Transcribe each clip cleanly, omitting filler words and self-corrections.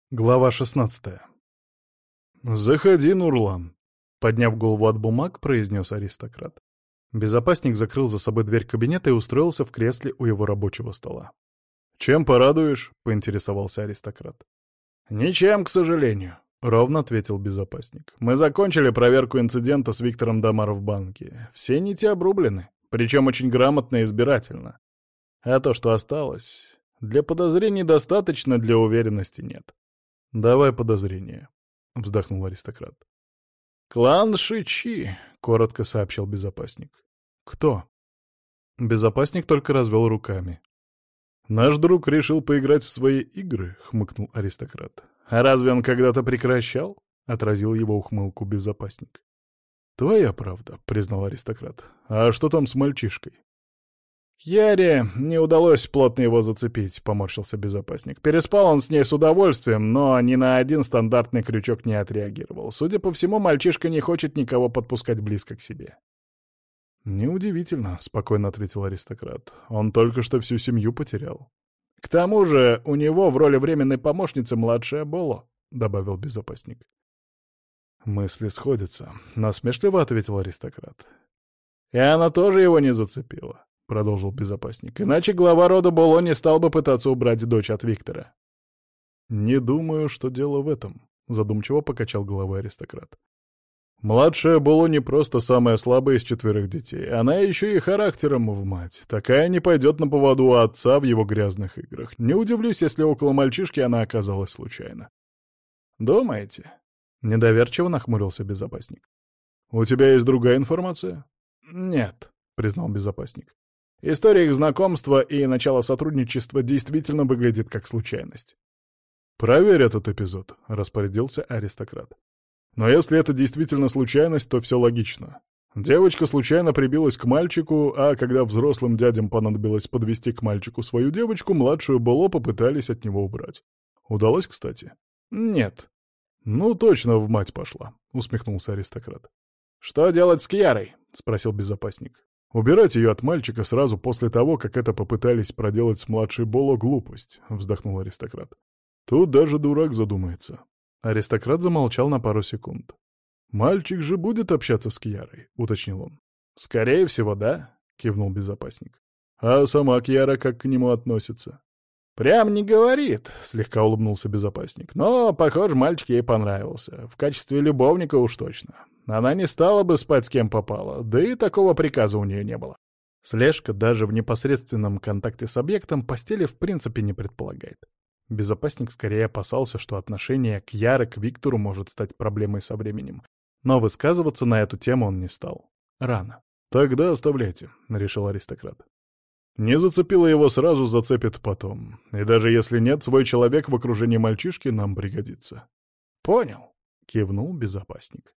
Глава 16. «Заходи, Нурлан», — подняв голову от бумаг, произнес аристократ. Безопасник закрыл за собой дверь кабинета и устроился в кресле у его рабочего стола. «Чем порадуешь?» — поинтересовался аристократ. «Ничем, к сожалению», — ровно ответил безопасник. «Мы закончили проверку инцидента с Виктором Дамар в банке. Все нити обрублены, причем очень грамотно и избирательно. А то, что осталось, для подозрений достаточно, для уверенности нет». «Давай подозрение», — вздохнул аристократ. «Клан Шичи», — коротко сообщил безопасник. «Кто?» Безопасник только развел руками. «Наш друг решил поиграть в свои игры», — хмыкнул аристократ. «А разве он когда-то прекращал?» — отразил его ухмылку безопасник. «Твоя правда», — признал аристократ. «А что там с мальчишкой?» «Яре не удалось плотно его зацепить», — поморщился безопасник. «Переспал он с ней с удовольствием, но ни на один стандартный крючок не отреагировал. Судя по всему, мальчишка не хочет никого подпускать близко к себе». «Неудивительно», — спокойно ответил аристократ. «Он только что всю семью потерял». «К тому же у него в роли временной помощницы младшая Боло», — добавил безопасник. «Мысли сходятся», — насмешливо ответил аристократ. «И она тоже его не зацепила», — продолжил безопасник. «Иначе глава рода Боло не стал бы пытаться убрать дочь от Виктора». «Не думаю, что дело в этом», — задумчиво покачал головой аристократ. «Младшая Боло не просто самая слабая из 4 детей, она еще и характером в мать. Такая не пойдет на поводу у отца в его грязных играх. Не удивлюсь, если около мальчишки она оказалась случайно». «Думаете?» — недоверчиво нахмурился безопасник. «У тебя есть другая информация?» «Нет», — признал безопасник. «История их знакомства и начало сотрудничества действительно выглядит как случайность». «Проверь этот эпизод», — распорядился аристократ. «Но если это действительно случайность, то все логично. Девочка случайно прибилась к мальчику, а когда взрослым дядям понадобилось подвести к мальчику свою девочку, младшую Боло попытались от него убрать. Удалось, кстати?» «Нет». «Ну, точно в мать пошла», — усмехнулся аристократ. «Что делать с Кьярой?» — спросил безопасник. «Убирать ее от мальчика сразу после того, как это попытались проделать с младшей Боло, глупость», — вздохнул аристократ. «Тут даже дурак задумается». Аристократ замолчал на пару секунд. «Мальчик же будет общаться с Кьярой», — уточнил он. «Скорее всего, да», — кивнул безопасник. «А сама Кьяра как к нему относится?» «Прям не говорит», — слегка улыбнулся безопасник. «Но, похоже, мальчик ей понравился. В качестве любовника уж точно. Она не стала бы спать с кем попало, да и такого приказа у нее не было». Слежка даже в непосредственном контакте с объектом постели в принципе не предполагает. Безопасник скорее опасался, что отношение Кьяры к Виктору может стать проблемой со временем. Но высказываться на эту тему он не стал. Рано. «Тогда оставляйте», — решил аристократ. «Не зацепило его сразу, зацепит потом. И даже если нет, свой человек в окружении мальчишки нам пригодится». «Понял», — кивнул безопасник.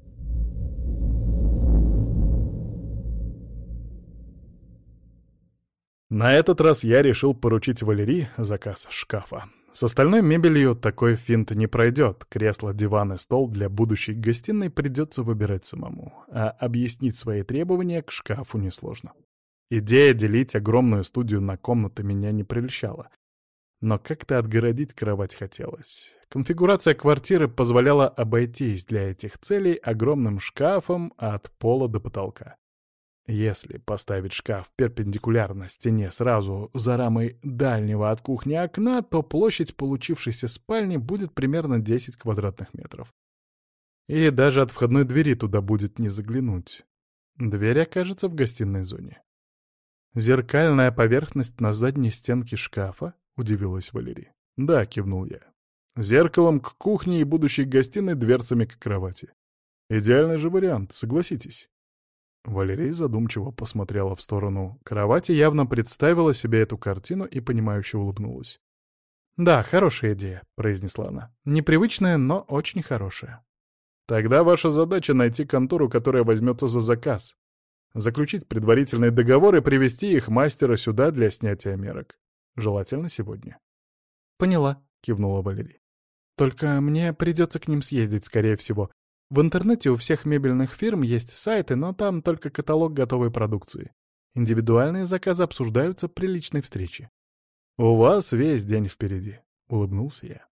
На этот раз я решил поручить Валерии заказ шкафа. С остальной мебелью такой финт не пройдет. Кресло, диван и стол для будущей гостиной придется выбирать самому. А объяснить свои требования к шкафу несложно. Идея делить огромную студию на комнаты меня не прельщала. Но как-то отгородить кровать хотелось. Конфигурация квартиры позволяла обойтись для этих целей огромным шкафом от пола до потолка. Если поставить шкаф перпендикулярно стене сразу за рамой дальнего от кухни окна, то площадь получившейся спальни будет примерно 10 квадратных метров. И даже от входной двери туда будет не заглянуть. Дверь окажется в гостиной зоне. «Зеркальная поверхность на задней стенке шкафа?» — удивилась Валерия. «Да», — кивнул я. «Зеркалом к кухне и будущей гостиной, дверцами к кровати. Идеальный же вариант, согласитесь». Валерия задумчиво посмотрела в сторону кровати, явно представила себе эту картину и понимающе улыбнулась. «Да, хорошая идея», — произнесла она. «Непривычная, но очень хорошая». «Тогда ваша задача — найти контору, которая возьмется за заказ, заключить предварительный договор и привести их мастера сюда для снятия мерок. Желательно сегодня». «Поняла», — кивнула Валерия. «Только мне придется к ним съездить, скорее всего. В интернете у всех мебельных фирм есть сайты, но там только каталог готовой продукции. Индивидуальные заказы обсуждаются при личной встрече». «У вас весь день впереди», — улыбнулся я.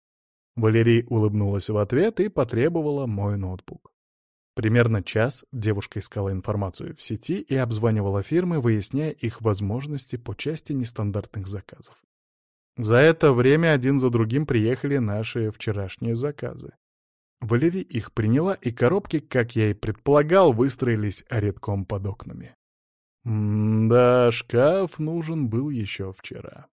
Валерий улыбнулась в ответ и потребовала мой ноутбук. Примерно час девушка искала информацию в сети и обзванивала фирмы, выясняя их возможности по части нестандартных заказов. За это время один за другим приехали наши вчерашние заказы. Валерий их приняла, и коробки, как я и предполагал, выстроились редком под окнами. Да, шкаф нужен был еще вчера.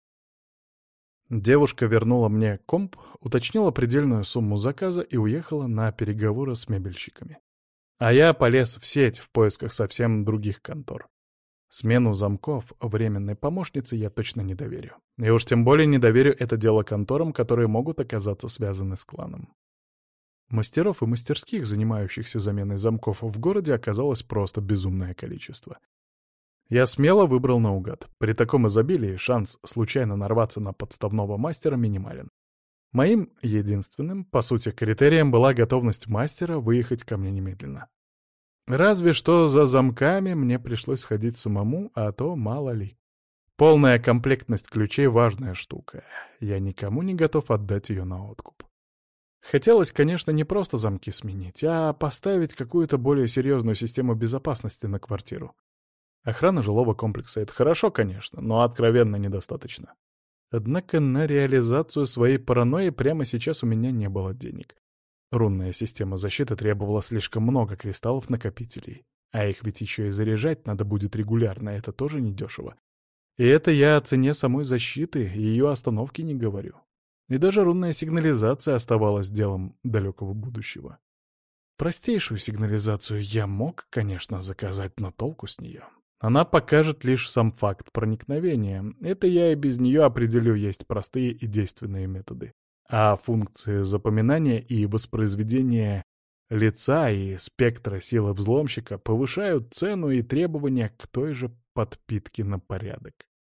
Девушка вернула мне комп, уточнила предельную сумму заказа и уехала на переговоры с мебельщиками. А я полез в сеть в поисках совсем других контор. Смену замков временной помощнице я точно не доверю. И уж тем более не доверю это дело конторам, которые могут оказаться связаны с кланом. Мастеров и мастерских, занимающихся заменой замков в городе, оказалось просто безумное количество. Я смело выбрал наугад. При таком изобилии шанс случайно нарваться на подставного мастера минимален. Моим единственным, по сути, критерием была готовность мастера выехать ко мне немедленно. Разве что за замками мне пришлось сходить самому, а то мало ли. Полная комплектность ключей — важная штука. Я никому не готов отдать ее на откуп. Хотелось, конечно, не просто замки сменить, а поставить какую-то более серьезную систему безопасности на квартиру. Охрана жилого комплекса — это хорошо, конечно, но откровенно недостаточно. Однако на реализацию своей паранойи прямо сейчас у меня не было денег. Рунная система защиты требовала слишком много кристаллов-накопителей, а их ведь еще и заряжать надо будет регулярно, это тоже недешево. И это я о цене самой защиты и ее остановки не говорю. И даже рунная сигнализация оставалась делом далекого будущего. Простейшую сигнализацию я мог, конечно, заказать, но толку с нее. Она покажет лишь сам факт проникновения. Это я и без нее определю, есть простые и действенные методы. А функции запоминания и воспроизведения лица и спектра силы взломщика повышают цену и требования к той же подпитке на порядок.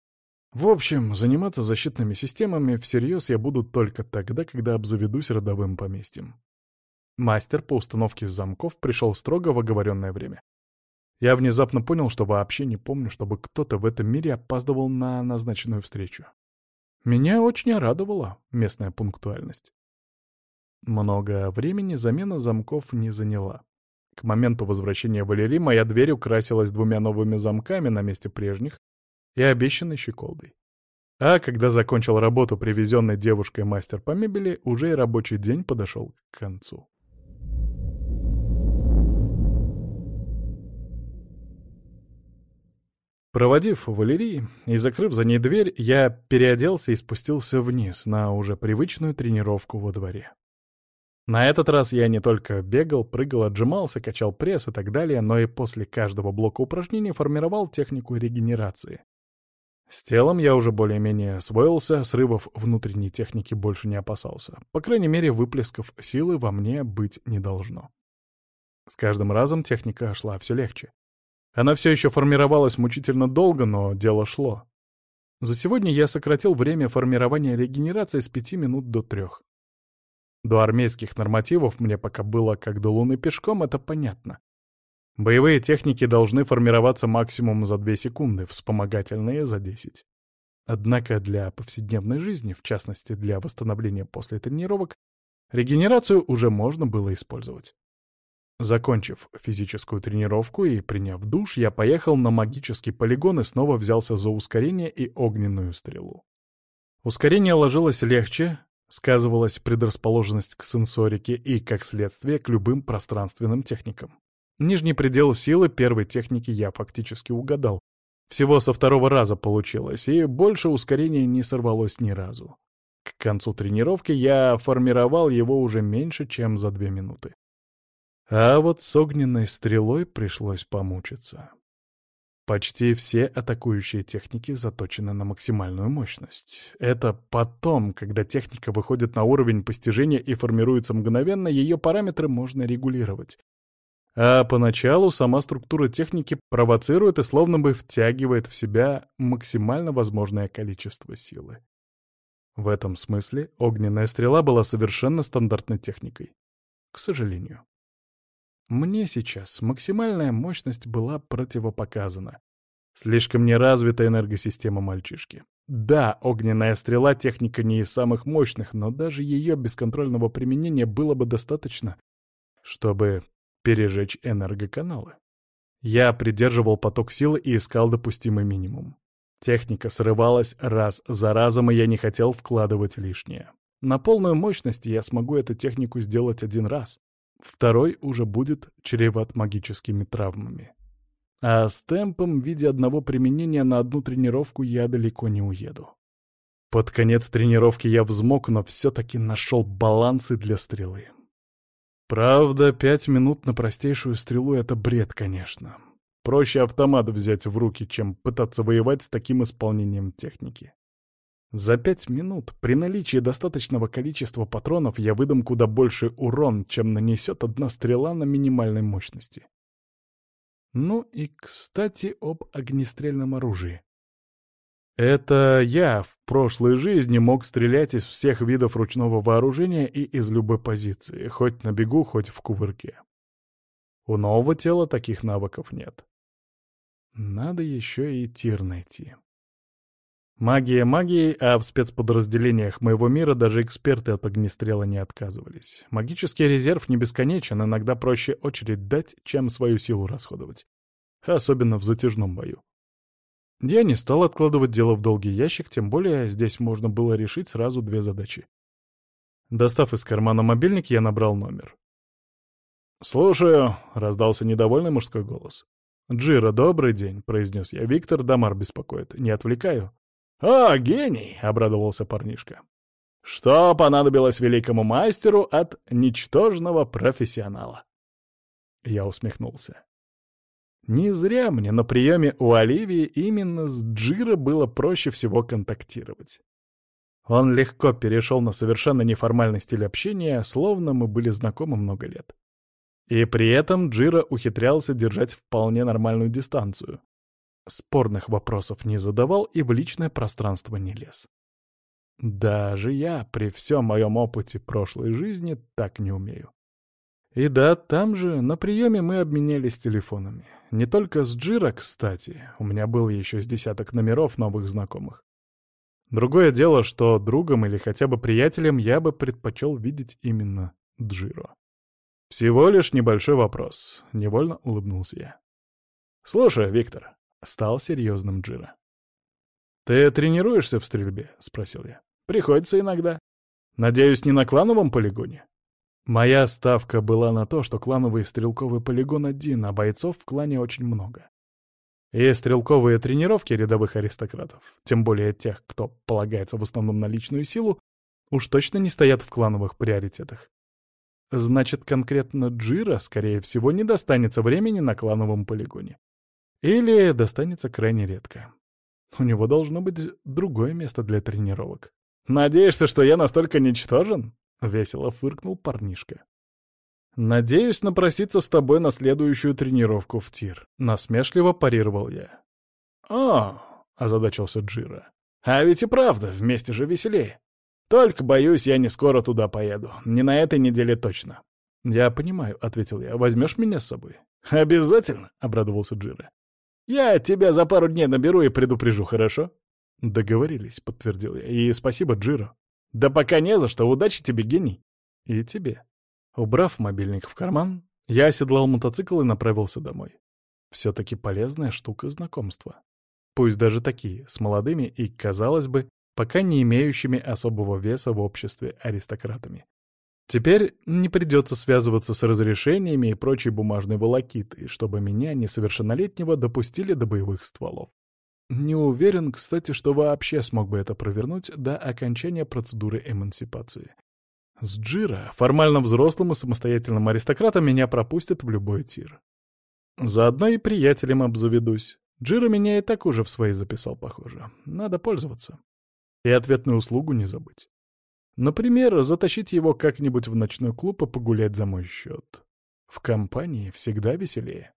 В общем, заниматься защитными системами всерьез я буду только тогда, когда обзаведусь родовым поместьем. Мастер по установке замков пришел строго в оговоренное время. Я внезапно понял, что вообще не помню, чтобы кто-то в этом мире опаздывал на назначенную встречу. Меня очень радовала местная пунктуальность. Много времени замена замков не заняла. К моменту возвращения Валерии моя дверь украсилась 2 новыми замками на месте прежних и обещанной щеколдой. А когда закончил работу привезенной девушкой мастер по мебели, уже и рабочий день подошел к концу. Проводив Валерии и закрыв за ней дверь, я переоделся и спустился вниз на уже привычную тренировку во дворе. На этот раз я не только бегал, прыгал, отжимался, качал пресс и так далее, но и после каждого блока упражнений формировал технику регенерации. С телом я уже более-менее освоился, срывов внутренней техники больше не опасался. По крайней мере, выплесков силы во мне быть не должно. С каждым разом техника шла все легче. Она все еще формировалась мучительно долго, но дело шло. За сегодня я сократил время формирования регенерации с 5 минут до 3. До армейских нормативов мне пока было как до Луны пешком, это понятно. Боевые техники должны формироваться максимум за 2 секунды, вспомогательные — за 10. Однако для повседневной жизни, в частности для восстановления после тренировок, регенерацию уже можно было использовать. Закончив физическую тренировку и приняв душ, я поехал на магический полигон и снова взялся за ускорение и огненную стрелу. Ускорение ложилось легче, сказывалась предрасположенность к сенсорике и, как следствие, к любым пространственным техникам. Нижний предел силы первой техники я фактически угадал. Всего со 2-го раза получилось, и больше ускорения не сорвалось ни разу. К концу тренировки я формировал его уже меньше, чем за 2 минуты. А вот с огненной стрелой пришлось помучиться. Почти все атакующие техники заточены на максимальную мощность. Это потом, когда техника выходит на уровень постижения и формируется мгновенно, ее параметры можно регулировать. А поначалу сама структура техники провоцирует и словно бы втягивает в себя максимально возможное количество силы. В этом смысле огненная стрела была совершенно стандартной техникой. К сожалению. Мне сейчас максимальная мощность была противопоказана. Слишком неразвита энергосистема мальчишки. Да, огненная стрела — техника не из самых мощных, но даже ее бесконтрольного применения было бы достаточно, чтобы пережечь энергоканалы. Я придерживал поток силы и искал допустимый минимум. Техника срывалась раз за разом, и я не хотел вкладывать лишнее. На полную мощность я смогу эту технику сделать один раз. Второй уже будет чреват магическими травмами. А с темпом в виде одного применения на одну тренировку я далеко не уеду. Под конец тренировки я взмок, но все-таки нашел балансы для стрелы. Правда, 5 минут на простейшую стрелу — это бред, конечно. Проще автомат взять в руки, чем пытаться воевать с таким исполнением техники. За 5 минут при наличии достаточного количества патронов я выдам куда больше урон, чем нанесет одна стрела на минимальной мощности. Ну и, кстати, об огнестрельном оружии. Это я в прошлой жизни мог стрелять из всех видов ручного вооружения и из любой позиции, хоть на бегу, хоть в кувырке. У нового тела таких навыков нет. Надо еще и тир найти. Магия магией, а в спецподразделениях моего мира даже эксперты от огнестрела не отказывались. Магический резерв не бесконечен, иногда проще очередь дать, чем свою силу расходовать. Особенно в затяжном бою. Я не стал откладывать дело в долгий ящик, тем более здесь можно было решить сразу две задачи. Достав из кармана мобильник, я набрал номер. «Слушаю», — раздался недовольный мужской голос. «Джиро, добрый день», — произнес я. «Виктор Дамар беспокоит. Не отвлекаю?» «О, гений!» — обрадовался парнишка. «Что понадобилось великому мастеру от ничтожного профессионала?» Я усмехнулся. Не зря мне на приеме у Оливии именно с Джиро было проще всего контактировать. Он легко перешел на совершенно неформальный стиль общения, словно мы были знакомы много лет. И при этом Джиро ухитрялся держать вполне нормальную дистанцию. Спорных вопросов не задавал и в личное пространство не лез. Даже я, при всем моем опыте прошлой жизни, так не умею. И да, там же, на приеме мы обменялись телефонами. Не только с Джиро, кстати, у меня было еще с десяток номеров новых знакомых. Другое дело, что другом или хотя бы приятелем я бы предпочел видеть именно Джиро. Всего лишь небольшой вопрос. Невольно улыбнулся я. «Слушай, Виктор», — стал серьезным Джиро. «Ты тренируешься в стрельбе?» — спросил я. «Приходится иногда. Надеюсь, не на клановом полигоне?» Моя ставка была на то, что клановый стрелковый полигон один, а бойцов в клане очень много. И стрелковые тренировки рядовых аристократов, тем более тех, кто полагается в основном на личную силу, уж точно не стоят в клановых приоритетах. Значит, конкретно Джиро, скорее всего, не достанется времени на клановом полигоне. Или достанется крайне редко. У него должно быть другое место для тренировок. «Надеешься, что я настолько ничтожен?» — весело фыркнул парнишка. «Надеюсь напроситься с тобой на следующую тренировку в тир», — насмешливо парировал я. «О!» — озадачился Джиро. «А ведь и правда, вместе же веселее. Только, боюсь, я не скоро туда поеду. Не на этой неделе точно». «Я понимаю», — ответил я. «Возьмешь меня с собой?» «Обязательно», — обрадовался Джиро. «Я тебя за пару дней наберу и предупрежу, хорошо?» «Договорились», — подтвердил я. «И спасибо, Джиро». «Да пока не за что. Удачи тебе, гений». «И тебе». Убрав мобильник в карман, я оседлал мотоцикл и направился домой. Все-таки полезная штука знакомства. Пусть даже такие, с молодыми и, казалось бы, пока не имеющими особого веса в обществе аристократами. Теперь не придется связываться с разрешениями и прочей бумажной волокитой, чтобы меня, несовершеннолетнего, допустили до боевых стволов. Не уверен, кстати, что вообще смог бы это провернуть до окончания процедуры эмансипации. С Джиро, формально взрослым и самостоятельным аристократом, меня пропустят в любой тир. Заодно и приятелем обзаведусь. Джиро меня и так уже в свои записал, похоже. Надо пользоваться. И ответную услугу не забыть. Например, затащить его как-нибудь в ночной клуб и погулять за мой счет. В компании всегда веселее.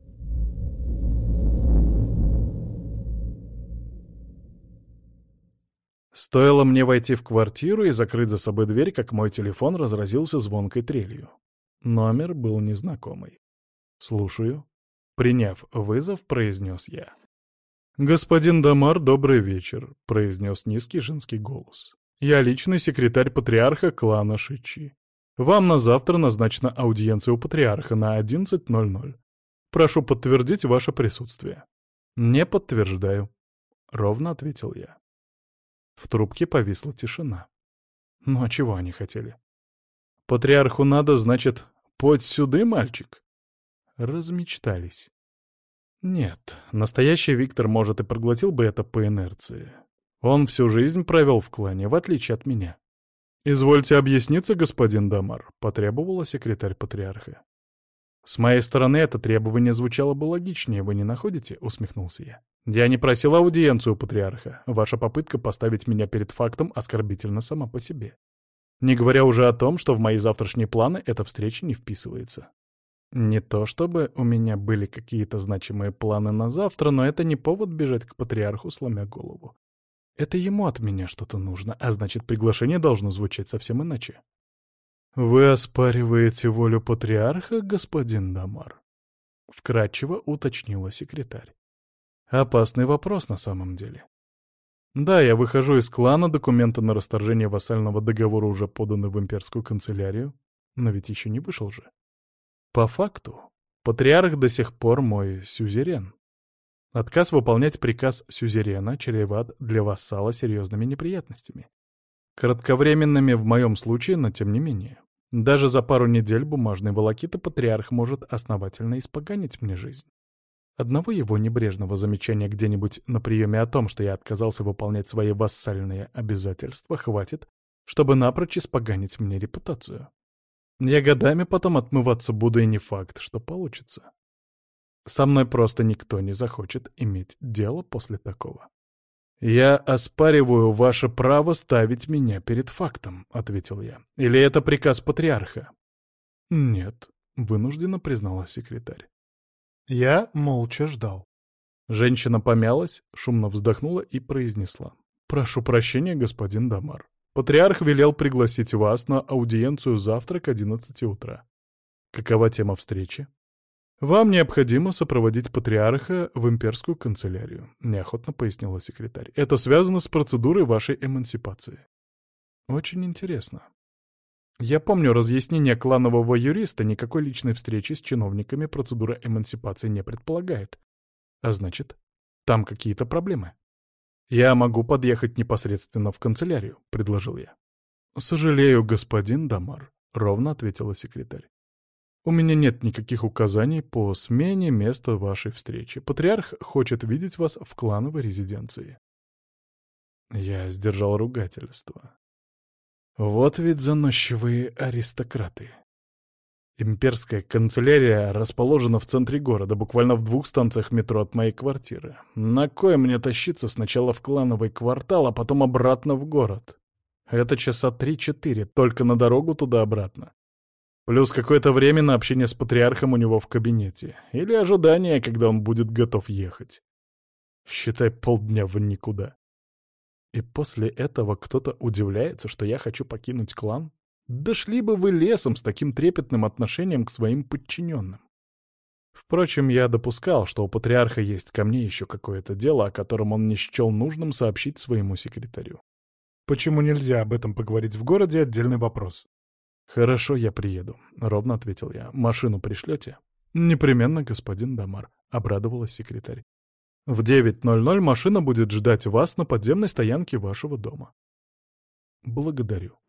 Стоило мне войти в квартиру и закрыть за собой дверь, как мой телефон разразился звонкой трелью. Номер был незнакомый. «Слушаю». Приняв вызов, произнес я. «Господин Дамар, добрый вечер», — произнес низкий женский голос. «Я личный секретарь патриарха клана Шичи. Вам на завтра назначена аудиенция у патриарха на 11:00. Прошу подтвердить ваше присутствие». «Не подтверждаю», — ровно ответил я. В трубке повисла тишина. Ну а чего они хотели? «Патриарху надо, значит, подь сюды, мальчик?» Размечтались. Нет, настоящий Виктор, может, и проглотил бы это по инерции. Он всю жизнь провел в клане, в отличие от меня. «Извольте объясниться, господин Дамар», — потребовала секретарь патриарха. «С моей стороны это требование звучало бы логичнее, вы не находите?» — усмехнулся я. «Я не просил аудиенцию у патриарха. Ваша попытка поставить меня перед фактом оскорбительна сама по себе. Не говоря уже о том, что в мои завтрашние планы эта встреча не вписывается. Не то чтобы у меня были какие-то значимые планы на завтра, но это не повод бежать к патриарху, сломя голову. Это ему от меня что-то нужно, а значит, приглашение должно звучать совсем иначе». «Вы оспариваете волю патриарха, господин Дамар?» — вкратчиво уточнила секретарь. Опасный вопрос на самом деле. Да, я выхожу из клана, документы на расторжение вассального договора уже поданы в имперскую канцелярию, но ведь еще не вышел же. По факту, патриарх до сих пор мой сюзерен. Отказ выполнять приказ сюзерена чреват для вассала серьезными неприятностями. Кратковременными в моем случае, но тем не менее. Даже за пару недель бумажной волокиты патриарх может основательно испоганить мне жизнь. Одного его небрежного замечания где-нибудь на приеме о том, что я отказался выполнять свои вассальные обязательства, хватит, чтобы напрочь испоганить мне репутацию. Я годами потом отмываться буду, и не факт, что получится. Со мной просто никто не захочет иметь дело после такого. «Я оспариваю ваше право ставить меня перед фактом», — ответил я. «Или это приказ патриарха?» «Нет», — вынужденно признала секретарь. Я молча ждал. Женщина помялась, шумно вздохнула и произнесла. «Прошу прощения, господин Дамар. Патриарх велел пригласить вас на аудиенцию завтра к 11 утра. Какова тема встречи?» «Вам необходимо сопроводить патриарха в имперскую канцелярию», — неохотно пояснила секретарь. «Это связано с процедурой вашей эмансипации». «Очень интересно. Я помню разъяснение кланового юриста, никакой личной встречи с чиновниками процедура эмансипации не предполагает. А значит, там какие-то проблемы. Я могу подъехать непосредственно в канцелярию», — предложил я. «Сожалею, господин Дамар», — ровно ответила секретарь. «У меня нет никаких указаний по смене места вашей встречи. Патриарх хочет видеть вас в клановой резиденции». Я сдержал ругательство. Вот ведь заносчивые аристократы. Имперская канцелярия расположена в центре города, буквально в 2 станциях метро от моей квартиры. На кой мне тащиться сначала в клановый квартал, а потом обратно в город? Это часа 3-4, только на дорогу туда-обратно. Плюс какое-то время на общение с патриархом у него в кабинете. Или ожидание, когда он будет готов ехать. Считай, полдня в никуда. И после этого кто-то удивляется, что я хочу покинуть клан? Да шли бы вы лесом с таким трепетным отношением к своим подчиненным. Впрочем, я допускал, что у патриарха есть ко мне еще какое-то дело, о котором он не счел нужным сообщить своему секретарю. Почему нельзя об этом поговорить в городе — отдельный вопрос. «Хорошо, я приеду», — ровно ответил я. «Машину пришлете?» «Непременно, господин Дамар», — обрадовалась секретарь. «В 9:00 машина будет ждать вас на подземной стоянке вашего дома». «Благодарю».